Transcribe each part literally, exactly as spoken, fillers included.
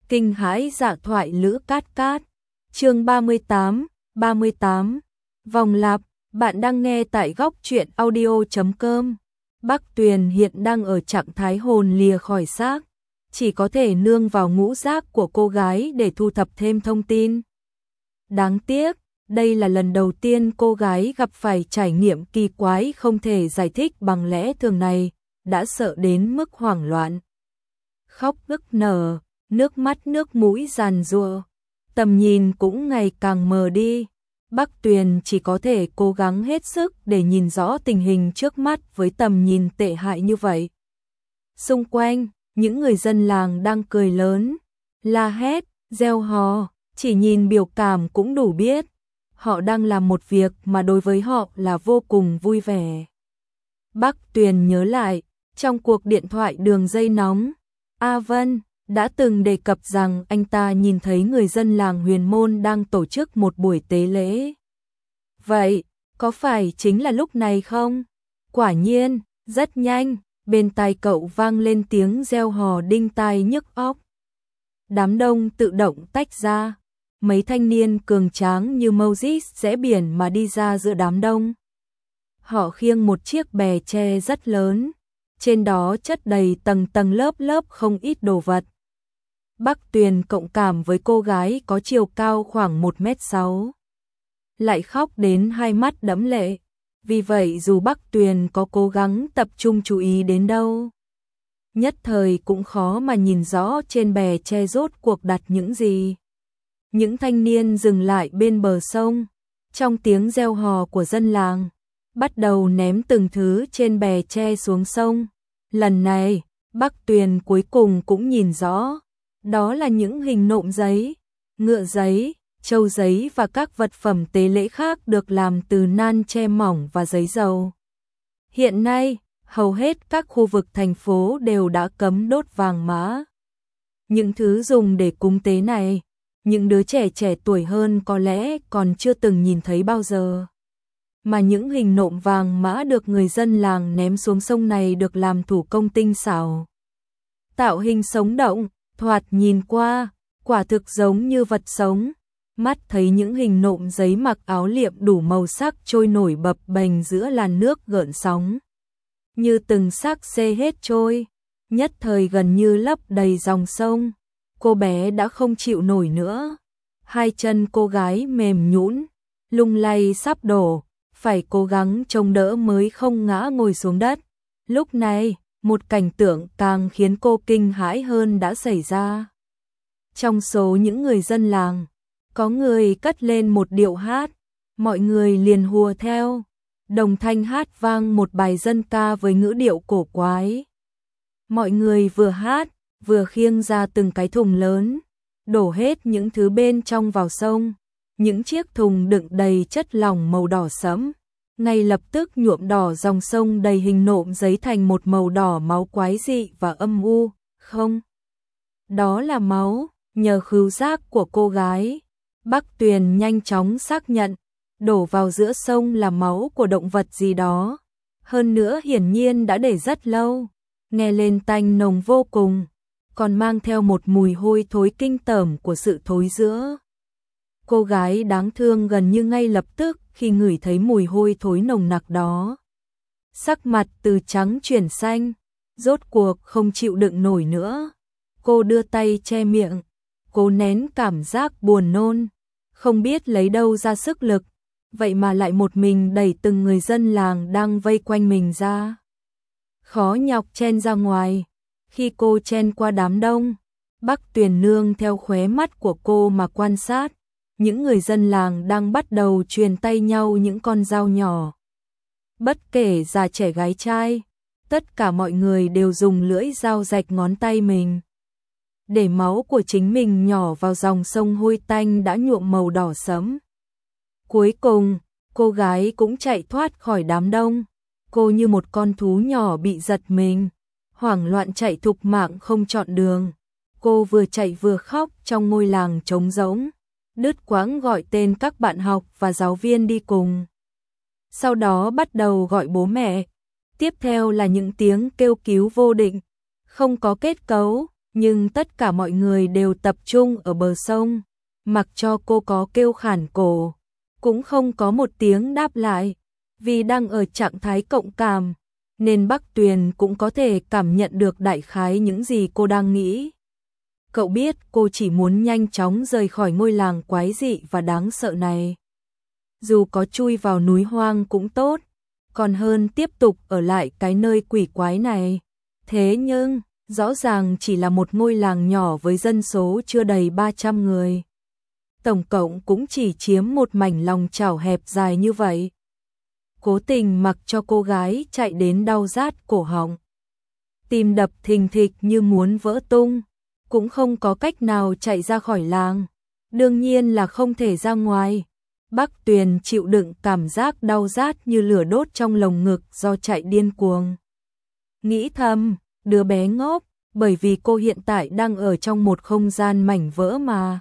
Kinh hãi dạ thoại Lữ Cát Cát. Chương ba mươi tám, ba mươi tám. Vòng lặp, bạn đang nghe tại góc truyện audio chấm com. Bắc Tuyền hiện đang ở trạng thái hồn lìa khỏi xác, chỉ có thể nương vào ngũ giác của cô gái để thu thập thêm thông tin. Đáng tiếc, đây là lần đầu tiên cô gái gặp phải trải nghiệm kỳ quái không thể giải thích bằng lẽ thường này, đã sợ đến mức hoảng loạn. Khóc nức nở, nước mắt nước mũi giàn giụa, tầm nhìn cũng ngày càng mờ đi. Bắc Tuyền chỉ có thể cố gắng hết sức để nhìn rõ tình hình trước mắt với tầm nhìn tệ hại như vậy. Xung quanh, những người dân làng đang cười lớn, la hét, reo hò, chỉ nhìn biểu cảm cũng đủ biết. Họ đang làm một việc mà đối với họ là vô cùng vui vẻ. Bắc Tuyền nhớ lại, trong cuộc điện thoại đường dây nóng, A Vân đã từng đề cập rằng anh ta nhìn thấy người dân làng Huyền Môn đang tổ chức một buổi tế lễ. Vậy, có phải chính là lúc này không? Quả nhiên, rất nhanh, bên tai cậu vang lên tiếng reo hò đinh tai nhức óc. Đám đông tự động tách ra, mấy thanh niên cường tráng như Moses rẽ biển mà đi ra giữa đám đông. Họ khiêng một chiếc bè tre rất lớn, trên đó chất đầy tầng tầng lớp lớp không ít đồ vật. Bắc Tuyền cộng cảm với cô gái có chiều cao khoảng một mét sáu, lại khóc đến hai mắt đẫm lệ. Vì vậy dù Bắc Tuyền có cố gắng tập trung chú ý đến đâu, nhất thời cũng khó mà nhìn rõ trên bè tre rốt cuộc đặt những gì. Những thanh niên dừng lại bên bờ sông, trong tiếng reo hò của dân làng, bắt đầu ném từng thứ trên bè tre xuống sông. Lần này, Bắc Tuyền cuối cùng cũng nhìn rõ, đó là những hình nộm giấy, ngựa giấy, trâu giấy và các vật phẩm tế lễ khác được làm từ nan tre mỏng và giấy dầu. Hiện nay, hầu hết các khu vực thành phố đều đã cấm đốt vàng mã. Những thứ dùng để cúng tế này, những đứa trẻ trẻ tuổi hơn có lẽ còn chưa từng nhìn thấy bao giờ. Mà những hình nộm vàng mã được người dân làng ném xuống sông này được làm thủ công tinh xảo, tạo hình sống động, thoạt nhìn qua, quả thực giống như vật sống. Mắt thấy những hình nộm giấy mặc áo liệm đủ màu sắc trôi nổi bập bềnh giữa làn nước gợn sóng, như từng xác xê hết trôi, nhất thời gần như lấp đầy dòng sông. Cô bé đã không chịu nổi nữa, hai chân cô gái mềm nhũn, lung lay sắp đổ, phải cố gắng chống đỡ mới không ngã ngồi xuống đất. Lúc này, một cảnh tượng càng khiến cô kinh hãi hơn đã xảy ra. Trong số những người dân làng, có người cất lên một điệu hát, mọi người liền hùa theo, đồng thanh hát vang một bài dân ca với ngữ điệu cổ quái. Mọi người vừa hát, vừa khiêng ra từng cái thùng lớn, đổ hết những thứ bên trong vào sông. Những chiếc thùng đựng đầy chất lỏng màu đỏ sẫm, ngay lập tức nhuộm đỏ dòng sông đầy hình nộm giấy thành một màu đỏ máu quái dị và âm u. Không, đó là máu. Nhờ khứu giác của cô gái, Bắc Tuyền nhanh chóng xác nhận, đổ vào giữa sông là máu của động vật gì đó. Hơn nữa hiển nhiên đã để rất lâu, nghe lên tanh nồng vô cùng, còn mang theo một mùi hôi thối kinh tởm của sự thối rữa. Cô gái đáng thương gần như ngay lập tức khi ngửi thấy mùi hôi thối nồng nặc đó, sắc mặt từ trắng chuyển xanh, rốt cuộc không chịu đựng nổi nữa. Cô đưa tay che miệng, cố nén cảm giác buồn nôn, không biết lấy đâu ra sức lực, vậy mà lại một mình đẩy từng người dân làng đang vây quanh mình ra. Khó nhọc chen ra ngoài, khi cô chen qua đám đông, Bắc Tuyền nương theo khóe mắt của cô mà quan sát, những người dân làng đang bắt đầu truyền tay nhau những con dao nhỏ. Bất kể già trẻ gái trai, tất cả mọi người đều dùng lưỡi dao rạch ngón tay mình, để máu của chính mình nhỏ vào dòng sông hôi tanh đã nhuộm màu đỏ sẫm. Cuối cùng, cô gái cũng chạy thoát khỏi đám đông. Cô như một con thú nhỏ bị giật mình, hoảng loạn chạy thục mạng không chọn đường. Cô vừa chạy vừa khóc trong ngôi làng trống rỗng, đứt quãng gọi tên các bạn học và giáo viên đi cùng. Sau đó bắt đầu gọi bố mẹ. Tiếp theo là những tiếng kêu cứu vô định, không có kết cấu, nhưng tất cả mọi người đều tập trung ở bờ sông, mặc cho cô có kêu khản cổ, cũng không có một tiếng đáp lại, vì đang ở trạng thái cộng cảm, nên Bắc Tuyền cũng có thể cảm nhận được đại khái những gì cô đang nghĩ. Cậu biết cô chỉ muốn nhanh chóng rời khỏi ngôi làng quái dị và đáng sợ này. Dù có chui vào núi hoang cũng tốt, còn hơn tiếp tục ở lại cái nơi quỷ quái này. Thế nhưng, rõ ràng chỉ là một ngôi làng nhỏ với dân số chưa đầy ba trăm người. Tổng cộng cũng chỉ chiếm một mảnh lòng chảo hẹp dài như vậy. Cố tình mặc cho cô gái chạy đến đau rát cổ họng. Tim đập thình thịch như muốn vỡ tung, cũng không có cách nào chạy ra khỏi làng. Đương nhiên là không thể ra ngoài. Bắc Tuyền chịu đựng cảm giác đau rát như lửa đốt trong lồng ngực do chạy điên cuồng. Nghĩ thầm, đứa bé ngốc, bởi vì cô hiện tại đang ở trong một không gian mảnh vỡ mà.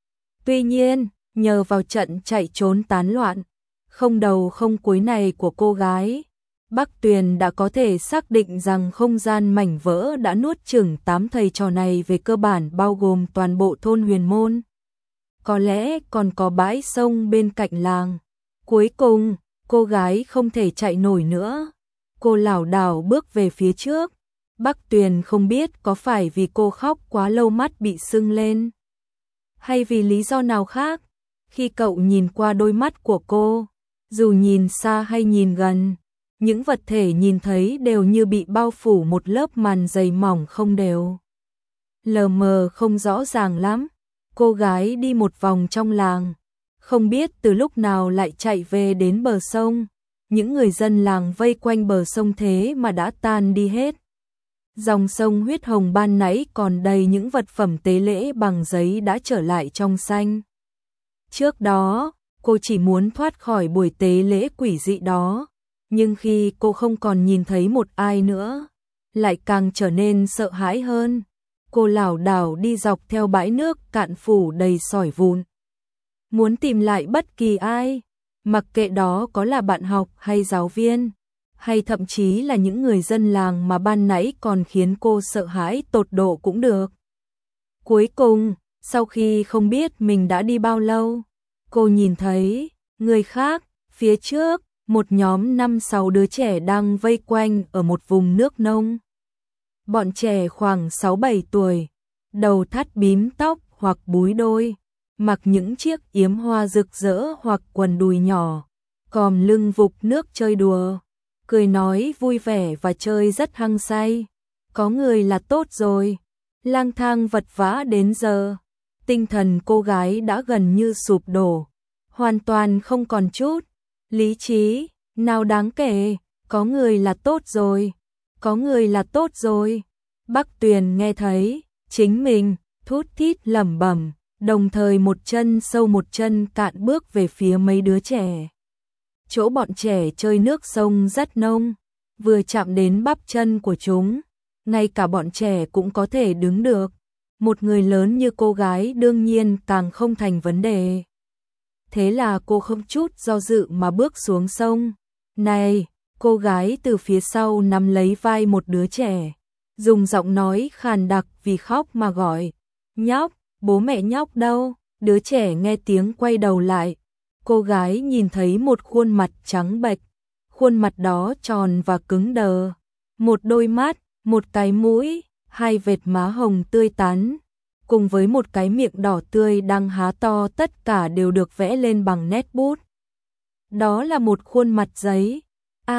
Tuy nhiên, nhờ vào trận chạy trốn tán loạn, không đầu không cuối này của cô gái, Bắc Tuyền đã có thể xác định rằng không gian mảnh vỡ đã nuốt chửng tám thầy trò này, về cơ bản bao gồm toàn bộ thôn Huyền Môn. Có lẽ còn có bãi sông bên cạnh làng. Cuối cùng, cô gái không thể chạy nổi nữa. Cô lảo đảo bước về phía trước. Bắc Tuyền không biết có phải vì cô khóc quá lâu mắt bị sưng lên, hay vì lý do nào khác. Khi cậu nhìn qua đôi mắt của cô, dù nhìn xa hay nhìn gần, những vật thể nhìn thấy đều như bị bao phủ một lớp màn dày mỏng không đều. Lờ mờ không rõ ràng lắm. Cô gái đi một vòng trong làng, không biết từ lúc nào lại chạy về đến bờ sông. Những người dân làng vây quanh bờ sông thế mà đã tan đi hết. Dòng sông huyết hồng ban nãy còn đầy những vật phẩm tế lễ bằng giấy đã trở lại trong xanh. Trước đó, cô chỉ muốn thoát khỏi buổi tế lễ quỷ dị đó, nhưng khi cô không còn nhìn thấy một ai nữa, lại càng trở nên sợ hãi hơn. Cô lảo đảo đi dọc theo bãi nước cạn phủ đầy sỏi vụn, muốn tìm lại bất kỳ ai, mặc kệ đó có là bạn học hay giáo viên, hay thậm chí là những người dân làng mà ban nãy còn khiến cô sợ hãi tột độ cũng được. Cuối cùng, sau khi không biết mình đã đi bao lâu, cô nhìn thấy người khác, phía trước, một nhóm năm sáu đứa trẻ đang vây quanh ở một vùng nước nông. Bọn trẻ khoảng sáu bảy tuổi, đầu thắt bím tóc hoặc búi đôi, mặc những chiếc yếm hoa rực rỡ hoặc quần đùi nhỏ, còm lưng vục nước chơi đùa, cười nói vui vẻ và chơi rất hăng say. Có người là tốt rồi. Lang thang vật vã đến giờ, tinh thần cô gái đã gần như sụp đổ, hoàn toàn không còn chút lý trí nào đáng kể. Có người là tốt rồi, có người là tốt rồi. Bắc Tuyền nghe thấy chính mình thút thít lẩm bẩm, đồng thời một chân sâu một chân cạn bước về phía mấy đứa trẻ. Chỗ bọn trẻ chơi nước sông rất nông, vừa chạm đến bắp chân của chúng, ngay cả bọn trẻ cũng có thể đứng được. Một người lớn như cô gái đương nhiên càng không thành vấn đề. Thế là cô không chút do dự mà bước xuống sông. Này, cô gái từ phía sau nắm lấy vai một đứa trẻ, dùng giọng nói khàn đặc vì khóc mà gọi, nhóc, bố mẹ nhóc đâu? Đứa trẻ nghe tiếng quay đầu lại. Cô gái nhìn thấy một khuôn mặt trắng bệch, khuôn mặt đó tròn và cứng đờ, một đôi mắt, một cái mũi, hai vệt má hồng tươi tắn, cùng với một cái miệng đỏ tươi đang há to, tất cả đều được vẽ lên bằng nét bút. Đó là một khuôn mặt giấy. A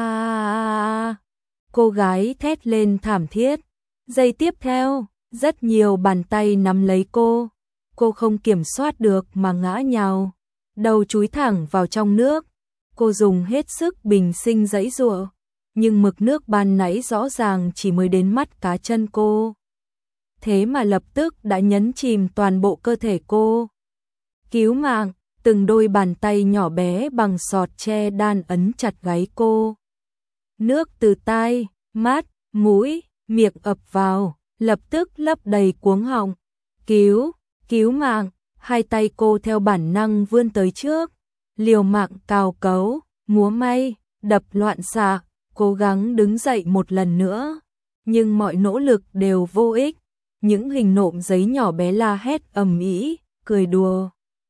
à, à, cô gái thét lên thảm thiết. Giây tiếp theo, rất nhiều bàn tay nắm lấy cô. Cô không kiểm soát được mà ngã nhào, đầu chúi thẳng vào trong nước. Cô dùng hết sức bình sinh giãy giụa, nhưng mực nước ban nãy rõ ràng chỉ mới đến mắt cá chân cô. Thế mà lập tức đã nhấn chìm toàn bộ cơ thể cô. Cứu mạng, từng đôi bàn tay nhỏ bé bằng sọt tre đan ấn chặt gáy cô. Nước từ tai, mắt, mũi, miệng ập vào, lập tức lấp đầy cuống họng. Cứu, cứu mạng, hai tay cô theo bản năng vươn tới trước, liều mạng cào cấu, múa may, đập loạn xạ, cố gắng đứng dậy một lần nữa, nhưng mọi nỗ lực đều vô ích. những hình nộm giấy nhỏ bé la hét ầm ĩ, cười đùa.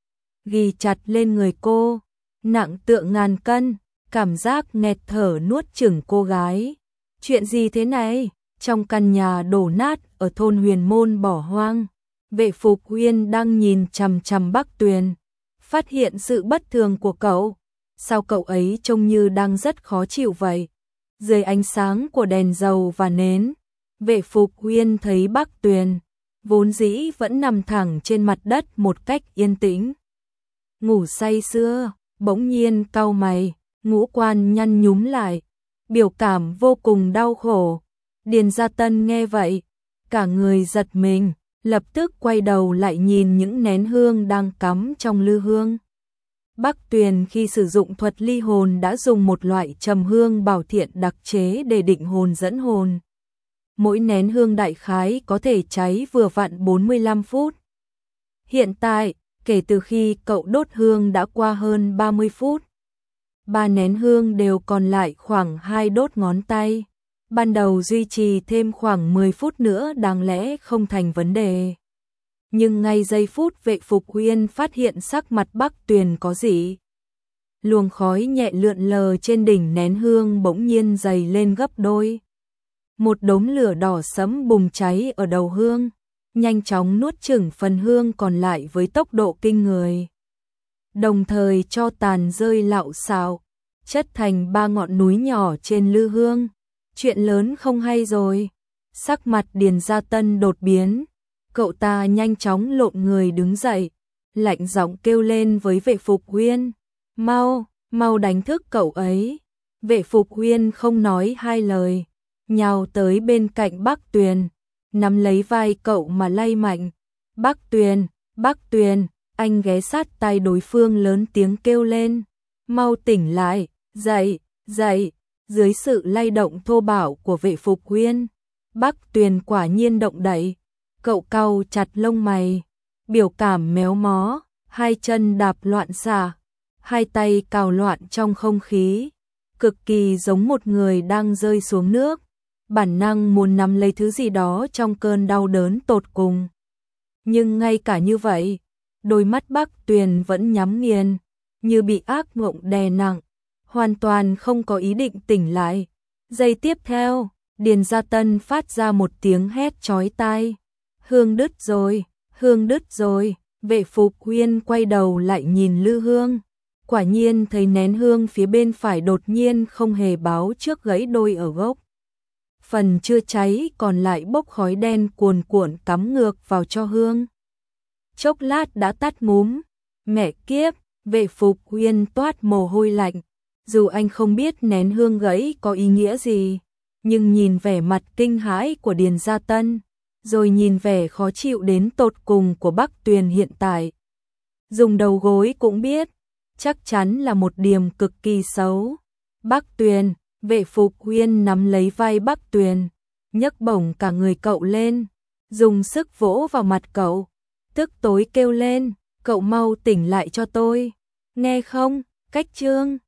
Ghi chặt lên người cô, nặng tựa ngàn cân, cảm giác nghẹt thở nuốt chửng cô gái. Chuyện gì thế này? Trong căn nhà đổ nát ở thôn Huyền Môn bỏ hoang, Vệ Phục Uyên đang nhìn chằm chằm Bắc Tuyền, phát hiện sự bất thường của cậu. Sao cậu ấy trông như đang rất khó chịu vậy? Dưới ánh sáng của đèn dầu và nến, Vệ Phục Uyên thấy Bắc Tuyền vốn dĩ vẫn nằm thẳng trên mặt đất một cách yên tĩnh, ngủ say sưa, bỗng nhiên cau mày, ngũ quan nhăn nhúm lại, biểu cảm vô cùng đau khổ. Điền Gia Tân nghe vậy, cả người giật mình, lập tức quay đầu lại nhìn những nén hương đang cắm trong lư hương. Bắc Tuyền khi sử dụng thuật ly hồn đã dùng một loại trầm hương bảo thiện đặc chế để định hồn dẫn hồn. Mỗi nén hương đại khái có thể cháy vừa vặn bốn mươi lăm phút. Hiện tại, kể từ khi cậu đốt hương đã qua hơn ba mươi phút. Ba nén hương đều còn lại khoảng hai đốt ngón tay. Ban đầu duy trì thêm khoảng mười phút nữa đáng lẽ không thành vấn đề. Nhưng ngay giây phút Vệ Phục Uyên phát hiện sắc mặt Bắc Tuyền có gì. Luồng khói nhẹ lượn lờ trên đỉnh nén hương bỗng nhiên dày lên gấp đôi. Một đốm lửa đỏ sẫm bùng cháy ở đầu hương, nhanh chóng nuốt chửng phần hương còn lại với tốc độ kinh người. Đồng thời cho tàn rơi lạo xạo, chất thành ba ngọn núi nhỏ trên lư hương. Chuyện lớn không hay rồi. Sắc mặt Điền Gia Tân đột biến, cậu ta nhanh chóng lộn người đứng dậy, lạnh giọng kêu lên với Vệ Phục Uyên, mau, mau đánh thức cậu ấy. Vệ Phục Uyên không nói hai lời, nhào tới bên cạnh Bắc Tuyền, nắm lấy vai cậu mà lay mạnh. Bắc Tuyền, Bắc Tuyền, anh ghé sát tai đối phương lớn tiếng kêu lên, mau tỉnh lại, dậy, dậy. Dưới sự lay động thô bạo của Vệ Phục Uyên, Bắc Tuyền quả nhiên động đậy, cậu cau chặt lông mày, biểu cảm méo mó, hai chân đạp loạn xạ, hai tay cào loạn trong không khí, cực kỳ giống một người đang rơi xuống nước, bản năng muốn nắm lấy thứ gì đó trong cơn đau đớn tột cùng. Nhưng ngay cả như vậy, đôi mắt Bắc Tuyền vẫn nhắm nghiền, như bị ác mộng đè nặng, hoàn toàn không có ý định tỉnh lại. Giây tiếp theo, Điền Gia Tân phát ra một tiếng hét chói tai. Hương đứt rồi, hương đứt rồi. Vệ Phục Uyên quay đầu lại nhìn lư hương, quả nhiên thấy nén hương phía bên phải đột nhiên không hề báo trước gãy đôi ở gốc. Phần chưa cháy còn lại bốc khói đen cuồn cuộn cắm ngược vào cho hương. Chốc lát đã tắt ngúm. Mẹ kiếp, Vệ Phục Uyên toát mồ hôi lạnh. Dù anh không biết nén hương gãy có ý nghĩa gì, nhưng nhìn vẻ mặt kinh hãi của Điền Gia Tân, rồi nhìn vẻ khó chịu đến tột cùng của Bắc Tuyền hiện tại, dùng đầu gối cũng biết, chắc chắn là một điểm cực kỳ xấu. Bắc Tuyền, Vệ Phục Uyên nắm lấy vai Bắc Tuyền, nhấc bổng cả người cậu lên, dùng sức vỗ vào mặt cậu, tức tối kêu lên, cậu mau tỉnh lại cho tôi, nghe không, cách chương.